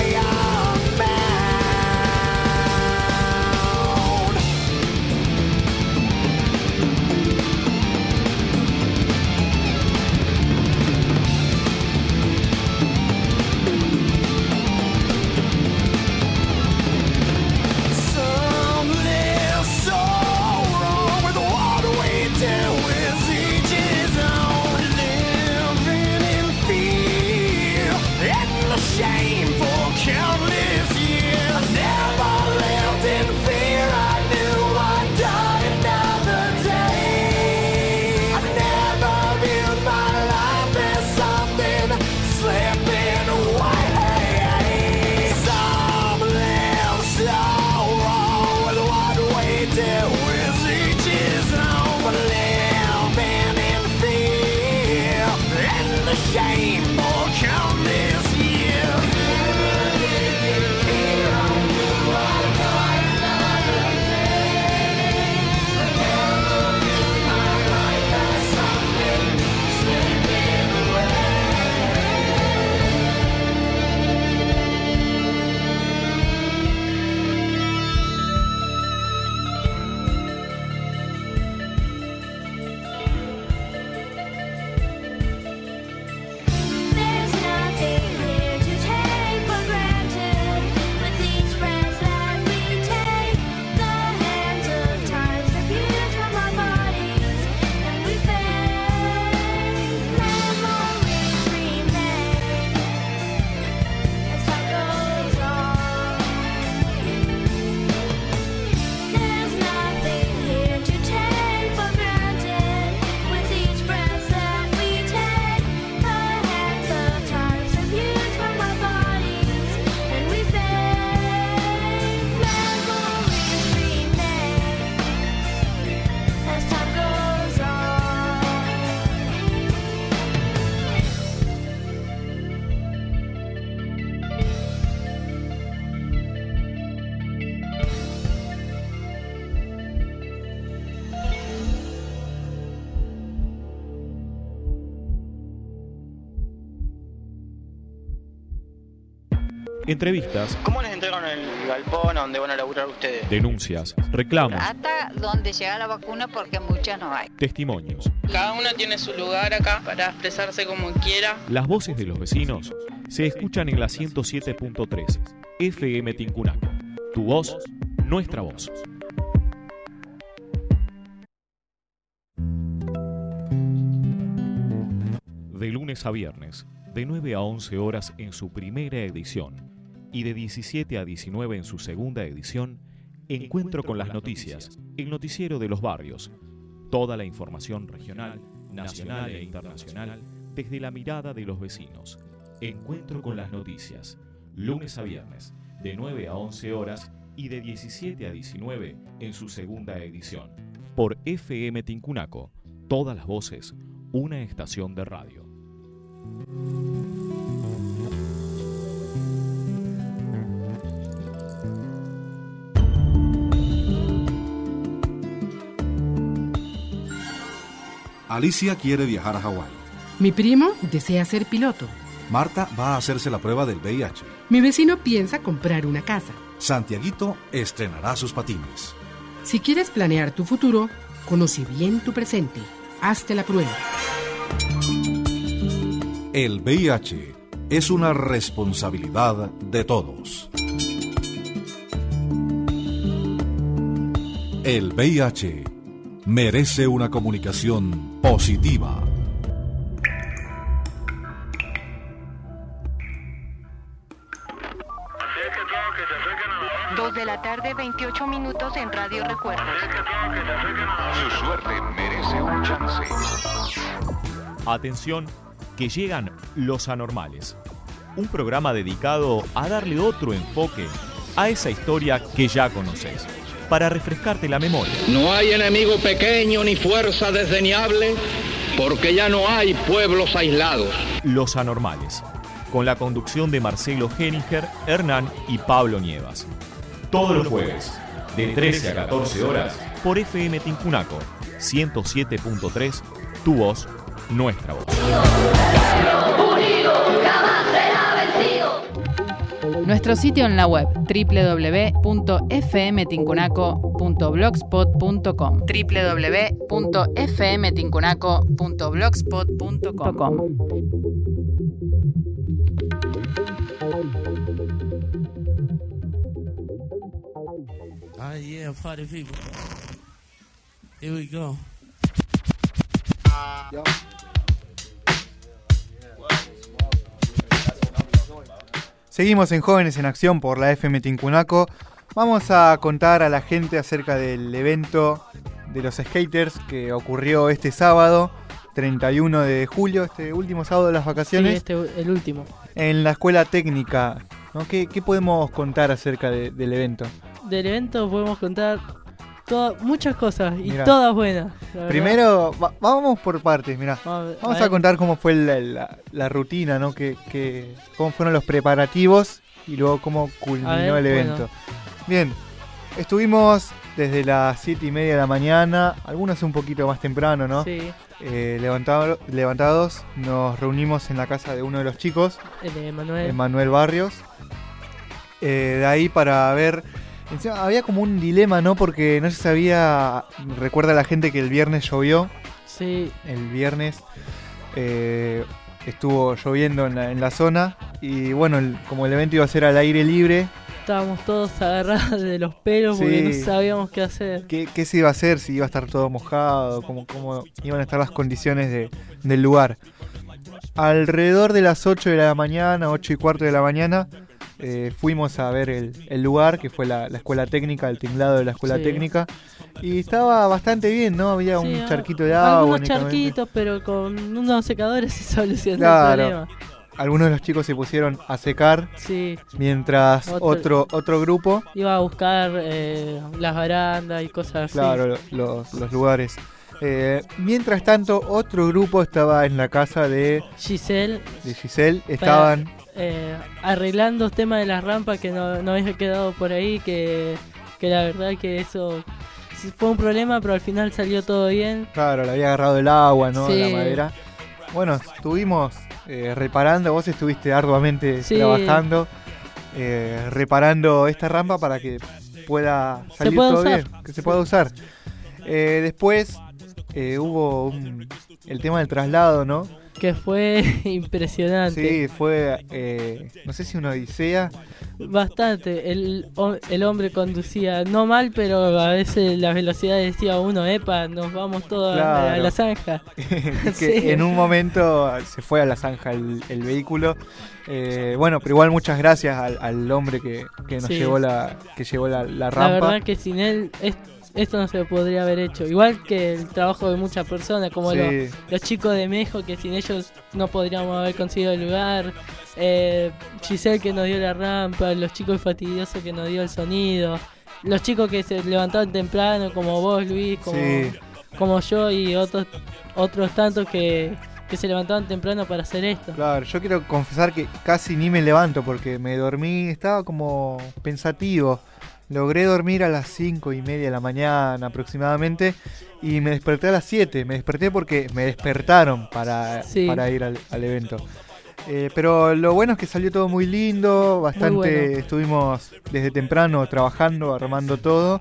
unbound. Some live so wrong with what we do is each his own. Living in fear and the shame for countless years. I never lived in fear. I knew I'd die another day. I never viewed my life as something slipping away. Some live so wrong with what we do is each his own. But living in fear and the shame for countless years. There's nothing here to take for granted. With each breath that we take, the hands of time diffuse from our bodies, and we fade. Memories remain as time goes on. There's nothing here to take for granted. With each breath that we take, the hands of time diffuse from our bodies, and we fade. Memories remain as time goes on. Entrevistas, ¿Cómo les entregan el galpón a donde van a laburar ustedes? denuncias, reclamos, Hasta donde llega la vacuna porque muchas no hay. testimonios. Cada uno tiene su lugar acá para expresarse como quiera. Las voces de los vecinos se escuchan en la ciento siete punto tres F M Tincunaco. Tu voz, nuestra voz. De lunes a viernes, de nueve a once horas en su primera edición y de diecisiete a diecinueve en su segunda edición, Encuentro con las Noticias, el noticiero de los barrios. Toda la información regional, nacional e internacional desde la mirada de los vecinos. Encuentro con las Noticias, lunes a viernes, de nueve a once horas y de diecisiete a diecinueve en su segunda edición. Por F M Tincunaco, todas las voces, una estación de radio. Alicia quiere viajar a Hawái. Mi primo desea ser piloto. Marta va a hacerse la prueba del V I H. Mi vecino piensa comprar una casa. Santiaguito estrenará sus patines. Si quieres planear tu futuro, conoce bien tu presente. Hazte la prueba. El V I H es una responsabilidad de todos. El V I H merece una comunicación positiva. dos de la tarde, veintiocho minutos en Radio Recuerdos. Su suerte merece un chance. Atención, que llegan Los Anormales. Un programa dedicado a darle otro enfoque a esa historia que ya conoces, para refrescarte la memoria. No hay enemigo pequeño ni fuerza desdeñable, porque ya no hay pueblos aislados. Los Anormales, con la conducción de Marcelo Henninger, Hernán y Pablo Nievas. Todos los jueves, de trece a catorce horas, por F M Tincunaco, ciento siete punto tres, tu voz, nuestra voz. Unido jamás será vencido. Nuestro sitio en la web doble u doble u doble u punto f m tincunaco punto blogspot punto com doble u doble u doble u punto f m tincunaco punto blogspot punto com. Ah, yeah, party people. Here we go. Yo. Seguimos en Jóvenes en Acción por la F M Tincunaco. Vamos a contar a la gente acerca del evento de los skaters que ocurrió este sábado, treinta y uno de julio, este último sábado de las vacaciones. Sí, este, el último. En la escuela técnica, ¿no? ¿Qué, qué podemos contar acerca de, del evento? Del evento podemos contar toda, muchas cosas y Mirá. todas buenas. Primero, va, vamos por partes, mirá. Vamos, Vamos a a contar cómo fue la, la, la rutina, ¿no? Que, que, cómo fueron los preparativos y luego cómo culminó ver, el evento. bueno. Bien, estuvimos desde las siete y media de la mañana, algunos un poquito más temprano, ¿no? Sí. Eh, levantado, levantados, nos reunimos en la casa de uno de los chicos, El de Manuel. Manuel Barrios. Eh, de ahí para ver... Encima, había como un dilema, ¿no? Porque no se sabía... Recuerda la gente que el viernes llovió. Sí. El viernes eh, estuvo lloviendo en la, en la zona. Y bueno, el- como el evento iba a ser al aire libre, Estábamos todos agarrados de los pelos porque Sí. no sabíamos qué hacer. ¿qué, qué se iba a hacer? Si iba a estar todo mojado, cómo, cómo iban a estar las condiciones de- del lugar. Alrededor de las ocho de la mañana, ocho y cuarto de la mañana, eh, fuimos a ver el, el lugar, que fue la, la escuela técnica, el tinglado de la escuela Sí. técnica. Y estaba bastante bien, ¿no? Había Sí, un ah, charquito de agua. Algunos únicamente. charquitos, pero con unos secadores se solucionó Claro. el problema. Algunos de los chicos se pusieron a secar, Sí. mientras Otro- otro, otro grupo, Iba a buscar eh, las barandas y cosas así. claro, lo- los, los lugares. Eh, mientras tanto, otro grupo estaba en la casa de Giselle. de Giselle. Estaban, Para, eh, arreglando temas de las rampas que no, no había quedado por ahí, que, que la verdad que eso sí fue un problema, pero al final salió todo bien. claro, le había agarrado el agua, ¿no? Sí. La madera. Bueno, estuvimos eh, reparando, vos estuviste arduamente Sí. trabajando, eh, reparando esta rampa para que pueda salir pueda todo usar. bien, que se pueda usar. Eh, después eh, hubo un- el tema del traslado, ¿no? Que fue impresionante. Sí, fue, eh, no sé si una odisea. Bastante. El, ho- el hombre conducía no mal, pero a veces la velocidad decía uno, epa, nos vamos todos a- a, Claro. la zanja. que Sí. en un momento se fue a la zanja el, el vehículo. Eh, bueno, pero igual muchas gracias al, al hombre que, que nos Sí. llevó la que llevó la, la La rampa. verdad que sin él es- esto no se podría haber hecho. Igual que el trabajo de muchas personas, como Sí. los, los chicos de Mejo, que sin ellos no podríamos haber conseguido el lugar. Eh, Giselle que nos dio la rampa, los chicos fastidiosos que nos dio el sonido. Los chicos que se levantaban temprano, como vos, Luis, como, Sí. como yo y otros otros tantos que, que se levantaban temprano para hacer esto. Claro, yo quiero confesar que casi ni me levanto porque me dormí, estaba como pensativo. Logré dormir a las cinco y media de la mañana aproximadamente y me desperté a las siete. Me desperté porque me despertaron para, Sí. para ir al, al evento. Eh, pero lo bueno es que salió todo muy lindo, bastante, bueno. estuvimos desde temprano trabajando, armando todo.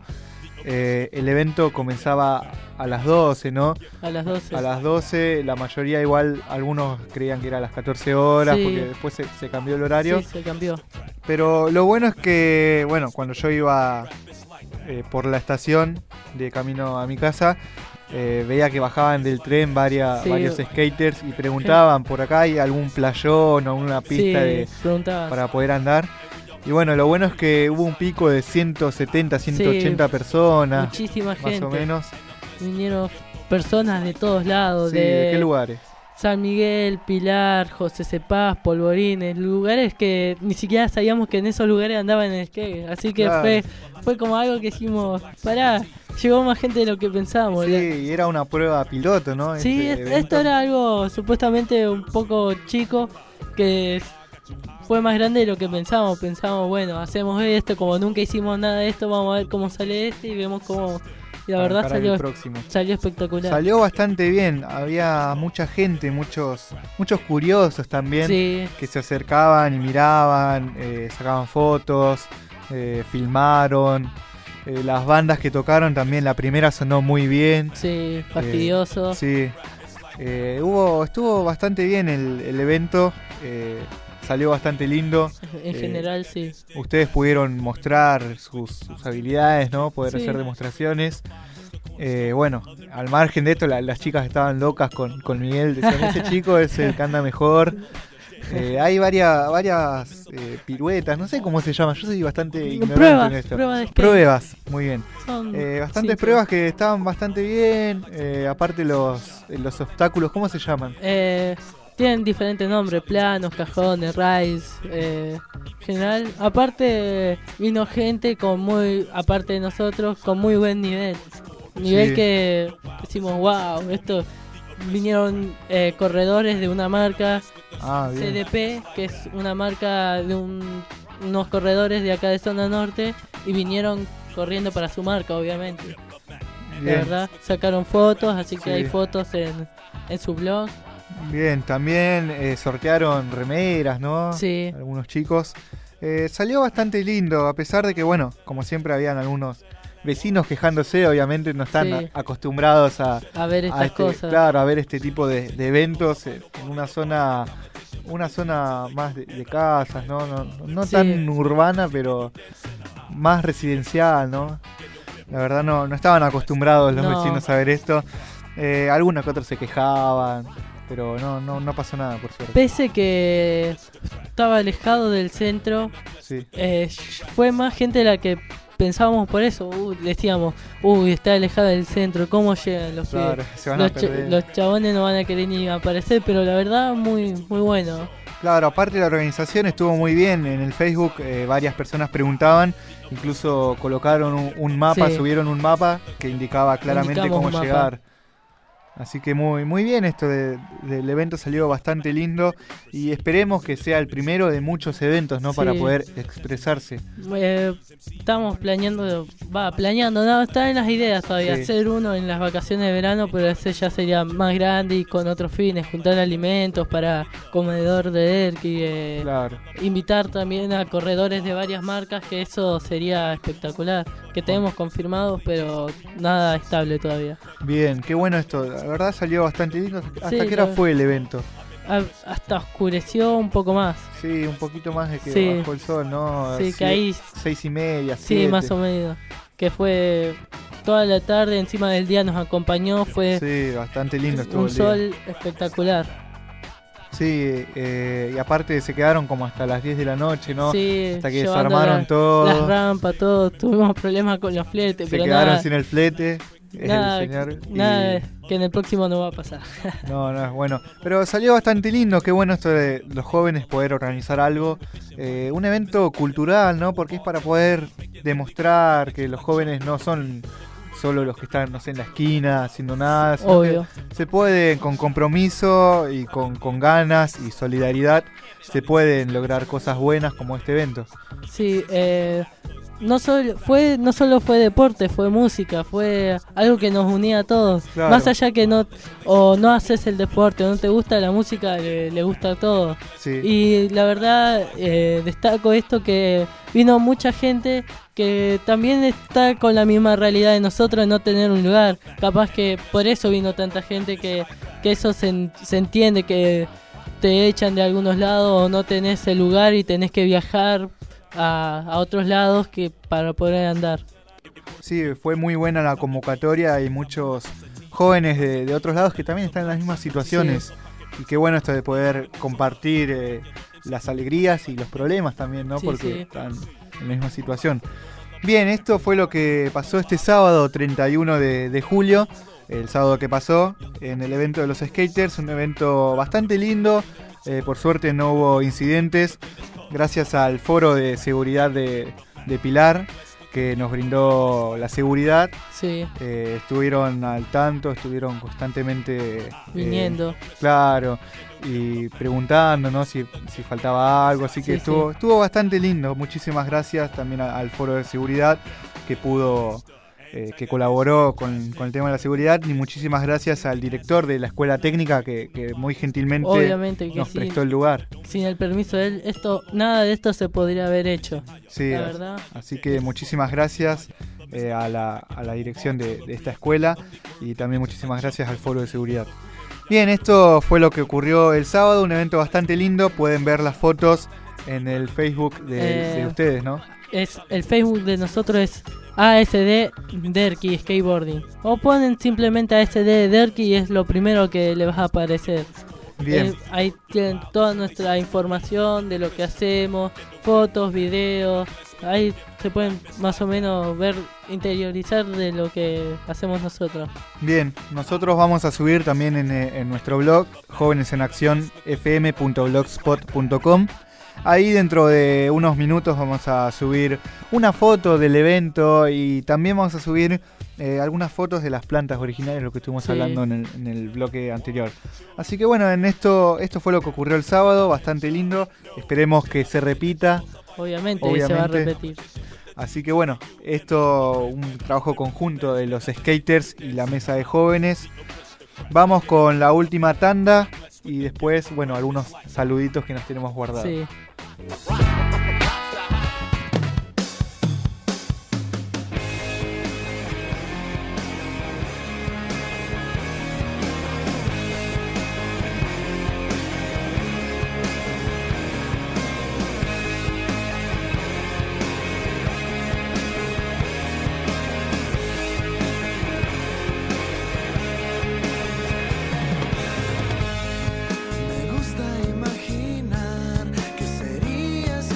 Eh, el evento comenzaba a las doce, ¿no? A las doce. A las doce, la mayoría igual, algunos creían que era a las catorce horas, Sí. porque después se, se cambió el horario. Sí, se cambió. Pero lo bueno es que, bueno, cuando yo iba eh, por la estación de camino a mi casa, eh, veía que bajaban del tren varias, Sí. varios skaters y preguntaban, ¿por acá hay algún playón o una pista Sí, de, preguntaba. para poder andar? Y bueno, lo bueno es que hubo un pico de ciento setenta, ciento ochenta Sí, personas. Muchísima más gente. o menos. Vinieron personas de todos lados. Sí, de, ¿de qué lugares? San Miguel, Pilar, José Cepaz, Polvorines, lugares que ni siquiera sabíamos que en esos lugares andaban en skate. Así que Claro. fue fue como algo que dijimos, pará, llegó más gente de lo que pensábamos. Sí, y era una prueba piloto, ¿no? Sí, Este es- evento. esto era algo supuestamente un poco chico, que fue más grande de lo que pensábamos. Pensamos, bueno, hacemos esto, como nunca hicimos nada de esto, vamos a ver cómo sale este y vemos cómo... Y la Para verdad encarar salió, el próximo. salió espectacular. Salió bastante bien, había mucha gente, muchos muchos curiosos también Sí. que se acercaban y miraban, eh, sacaban fotos, eh, filmaron. Eh, las bandas que tocaron también, la primera sonó muy bien. Sí, fastidioso. Eh, sí, Eh, hubo, estuvo bastante bien el, el evento, eh, salió bastante lindo. En Eh, general, sí. Ustedes pudieron mostrar sus, sus habilidades, ¿no? Poder Sí. hacer demostraciones. Eh, bueno, al margen de esto, la- las chicas estaban locas con, con Miguel. Decían, ese chico es el que anda mejor. Eh, hay varias, varias eh, piruetas, no sé cómo se llama. Yo soy bastante ignorante Pruebas, en esto. pruebas de skate. Pruebas, muy bien. Son Eh, bastantes simples. pruebas que estaban bastante bien. Eh, aparte los, eh, los obstáculos, ¿cómo se llaman? Eh, tienen diferentes nombres, planos, cajones, rails, eh, en general. Aparte vino gente con muy, aparte de nosotros, con muy buen nivel. Nivel Sí. que decimos, wow, esto vinieron eh, corredores de una marca Ah, bien. C D P, que es una marca de un- unos corredores de acá de zona norte, y vinieron corriendo para su marca, obviamente. De Bien. verdad, sacaron fotos, así que Sí. hay fotos en, en su blog. Bien, también eh, sortearon remeras, ¿no? Sí. Algunos chicos. Eh, salió bastante lindo, a pesar de que, bueno, como siempre habían algunos vecinos quejándose, obviamente no están Sí. a- acostumbrados a, A ver estas este- cosas. Claro, a ver este tipo de, de eventos en, en una zona una zona más de, de casas, ¿no? No, no Sí. tan urbana, pero más residencial, ¿no? La verdad no, no estaban acostumbrados los No. vecinos a ver esto. Eh, algunos que otros se quejaban, pero no, no, no pasó nada, por suerte. Pese que estaba alejado del centro, Sí. eh, fue más gente la que pensábamos por eso. Uh, decíamos, uy, está alejado del centro, ¿cómo llegan los Claro, pibes? se van a los, cha- perder. los chabones no van a querer ni aparecer, pero la verdad, muy, muy bueno. Claro, aparte la organización estuvo muy bien. En el Facebook eh, varias personas preguntaban, incluso colocaron un, un mapa, Sí. subieron un mapa que indicaba claramente Indicamos cómo un mapa. llegar. Así que muy, muy bien esto de- del evento, salió bastante lindo y esperemos que sea el primero de muchos eventos, ¿no? Para Sí. poder expresarse. Eh, estamos planeando, va, planeando, no, está en las ideas todavía, Sí. hacer uno en las vacaciones de verano, pero ese ya sería más grande y con otros fines, juntar alimentos para comedor de Erki, eh, Claro. invitar también a corredores de varias marcas, que eso sería espectacular, que tenemos confirmados, pero nada estable todavía. Bien, qué bueno esto. La verdad salió bastante lindo. ¿Hasta Sí, qué hora la- fue el evento? Ah, hasta oscureció un poco más. Sí, un poquito más de que Sí. bajó el sol, ¿no? Sí, Sie- que ahí- Seis y media, Sí, siete. más o menos. Que fue toda la tarde, encima del día nos acompañó, fue Sí, bastante lindo estuvo un el día. sol espectacular. Sí, eh, y aparte se quedaron como hasta las diez de la noche, ¿no? Sí, Hasta que llevando desarmaron la- todo. las rampas, todo. Tuvimos problemas con los fletes, Se pero quedaron nada, sin el flete. el nada, señor, y- nada que en el próximo no va a pasar. No, no, bueno. Pero salió bastante lindo, qué bueno esto de los jóvenes poder organizar algo. Eh, un evento cultural, ¿no? Porque es para poder demostrar que los jóvenes no son solo los que están, no sé, en la esquina haciendo nada. sino que Obvio. se puede, con compromiso y con, con ganas y solidaridad, se pueden lograr cosas buenas como este evento. Sí, eh, no solo fue no solo fue deporte, fue música, fue algo que nos unía a todos. Claro. Más allá que no o no haces el deporte o no te gusta la música, le, le gusta a todos. Sí. Y la verdad eh, destaco esto, que vino mucha gente que también está con la misma realidad de nosotros, de no tener un lugar. Capaz que por eso vino tanta gente, que, que eso se, en- se entiende, que te echan de algunos lados o no tenés el lugar y tenés que viajar a, a otros lados que para poder andar. Sí, fue muy buena la convocatoria. Hay muchos jóvenes de, de otros lados que también están en las mismas situaciones. Y qué bueno esto de poder compartir eh, las alegrías y los problemas también, ¿no? Sí, Porque sí. están en la misma situación. Bien, esto fue lo que pasó este sábado treinta y uno de, de julio, el sábado que pasó, en el evento de los skaters, un evento bastante lindo, eh, por suerte no hubo incidentes, gracias al foro de seguridad de, de Pilar, que nos brindó la seguridad. Sí. Eh, estuvieron al tanto, estuvieron constantemente... Viniendo. eh, claro, y preguntando, ¿no? si, si faltaba algo, así que Sí, estuvo, sí. estuvo bastante lindo. Muchísimas gracias también a- al foro de seguridad que pudo... eh, que colaboró con, con el tema de la seguridad, y muchísimas gracias al director de la escuela técnica que, que muy gentilmente Obviamente que nos sí. prestó el lugar. Sin el permiso de él, esto, nada de esto se podría haber hecho. Sí, la as- verdad. así que muchísimas gracias eh, a, la, a la dirección de, de esta escuela, y también muchísimas gracias al foro de seguridad. Bien, esto fue lo que ocurrió el sábado, un evento bastante lindo. Pueden ver las fotos en el Facebook de, Eh, de ustedes, ¿no? Es, el Facebook de nosotros es A S D Derky Skateboarding. O ponen simplemente A S D Derky y es lo primero que le va a aparecer. Bien. Eh, ahí tienen toda nuestra información de lo que hacemos, fotos, videos. Ahí se pueden más o menos ver, interiorizar de lo que hacemos nosotros. Bien, nosotros vamos a subir también en, eh, en nuestro blog, jóvenes en acción f m punto blogspot punto com. Ahí dentro de unos minutos vamos a subir una foto del evento, y también vamos a subir eh, algunas fotos de las plantas originales, lo que estuvimos Sí. hablando en el, en el bloque anterior. Así que bueno, en esto, esto fue lo que ocurrió el sábado, bastante lindo. Esperemos que se repita. Obviamente, Obviamente. se va a repetir. Así que bueno, esto un trabajo conjunto de los skaters y la mesa de jóvenes. Vamos con la última tanda y después, bueno, algunos saluditos que nos tenemos guardados. Sí. Me gusta imaginar que serías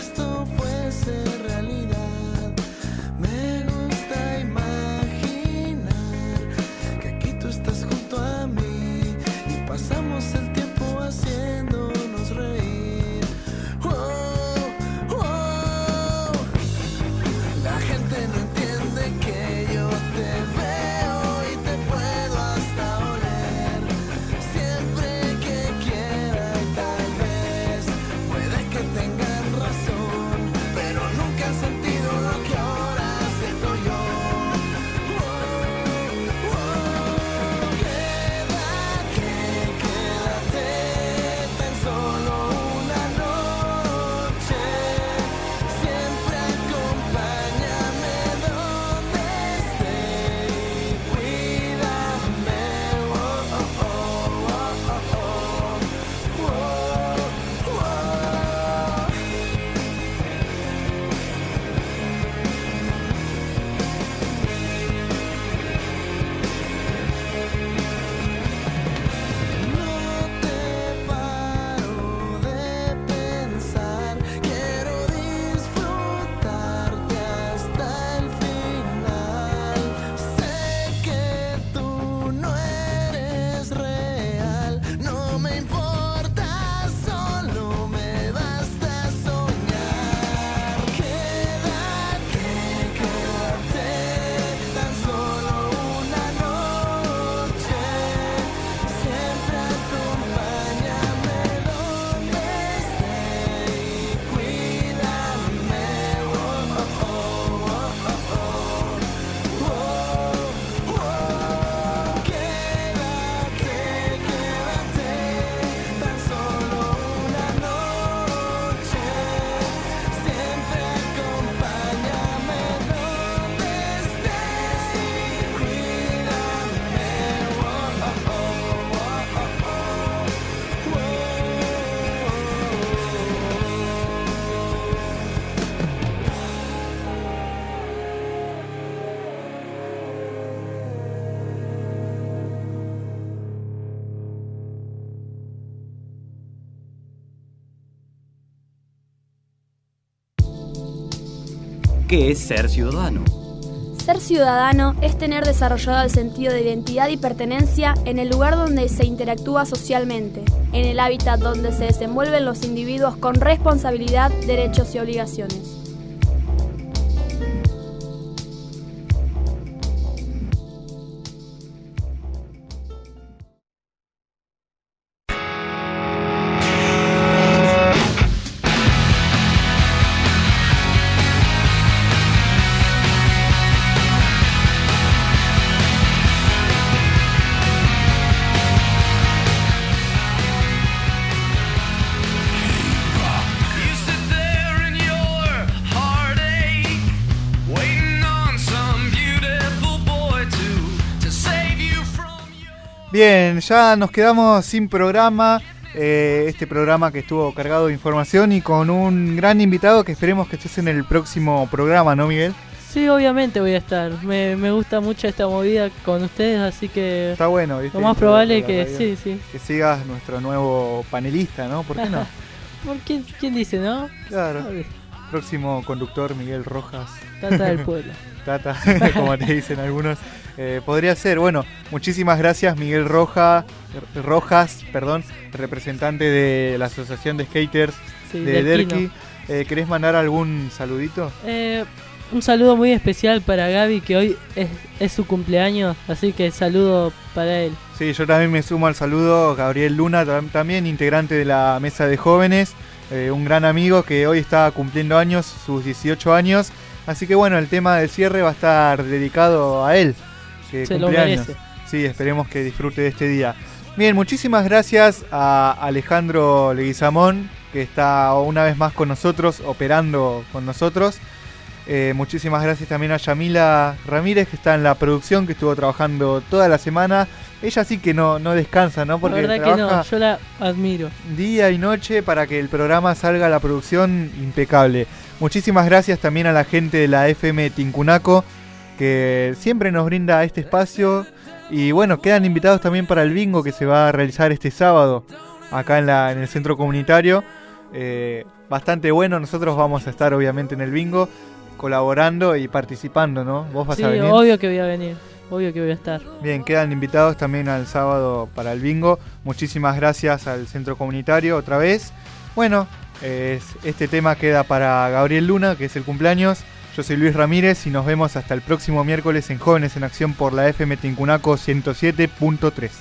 ¿Qué es ser ciudadano? Ser ciudadano es tener desarrollado el sentido de identidad y pertenencia en el lugar donde se interactúa socialmente, en el hábitat donde se desenvuelven los individuos con responsabilidad, derechos y obligaciones. Bien, ya nos quedamos sin programa, eh, este programa que estuvo cargado de información y con un gran invitado que esperemos que estés en el próximo programa, ¿no, Miguel? Sí, obviamente voy a estar. Me, me gusta mucho esta movida con ustedes, así que está bueno, ¿viste? Lo más probable es que sí, sí. Que sigas nuestro nuevo panelista, ¿no? ¿Por qué no? ¿Por quién, quién dice, no? Claro. Próximo conductor, Miguel Rojas. Tata del pueblo. Tata, como te dicen algunos. Eh, podría ser. Bueno, muchísimas gracias, Miguel Roja, Rojas, perdón, representante de la Asociación de Skaters Sí, de del Derqui. Eh, ¿Querés mandar algún saludito? Eh, un saludo muy especial para Gaby, que hoy es, es su cumpleaños, así que saludo para él. Sí, yo también me sumo al saludo. Gabriel Luna, tam- también integrante de la mesa de jóvenes, eh, un gran amigo que hoy está cumpliendo años, sus dieciocho años. Así que bueno, el tema del cierre va a estar dedicado a él, que Se lo cumpleaños. merece. Sí, esperemos que disfrute de este día. Bien, muchísimas gracias a Alejandro Leguizamón, que está una vez más con nosotros, operando con nosotros. Eh, muchísimas gracias también a Yamila Ramírez, que está en la producción, que estuvo trabajando toda la semana. Ella sí que no, no descansa, ¿no? Porque la verdad que no, yo la admiro. Día y noche para que el programa salga a la producción impecable. Muchísimas gracias también a la gente de la F M Tincunaco, que siempre nos brinda este espacio. Y bueno, quedan invitados también para el bingo que se va a realizar este sábado acá en, la, en el centro comunitario. Eh, bastante bueno, nosotros vamos a estar obviamente en el bingo, colaborando y participando, ¿no? ¿Vos vas Sí, a venir? obvio que voy a venir, obvio que voy a estar. Bien, quedan invitados también al sábado para el bingo. Muchísimas gracias al centro comunitario otra vez. Bueno, eh, este tema queda para Gabriel Luna, que es el cumpleaños. Yo soy Luis Ramírez y nos vemos hasta el próximo miércoles en Jóvenes en Acción por la F M Tincunaco ciento siete punto tres.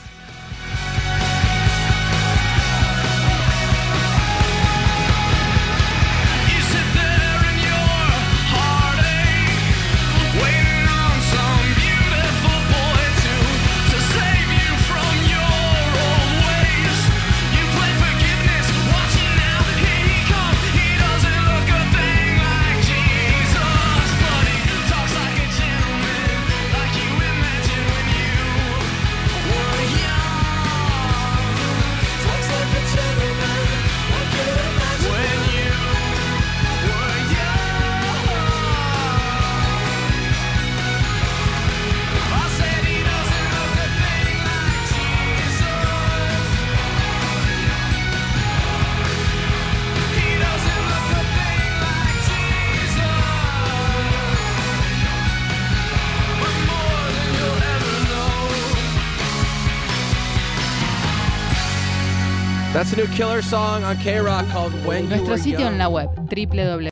That's a new killer song on K-Rock called When You Nuestro Were sitio Young. en la web doble u doble u doble u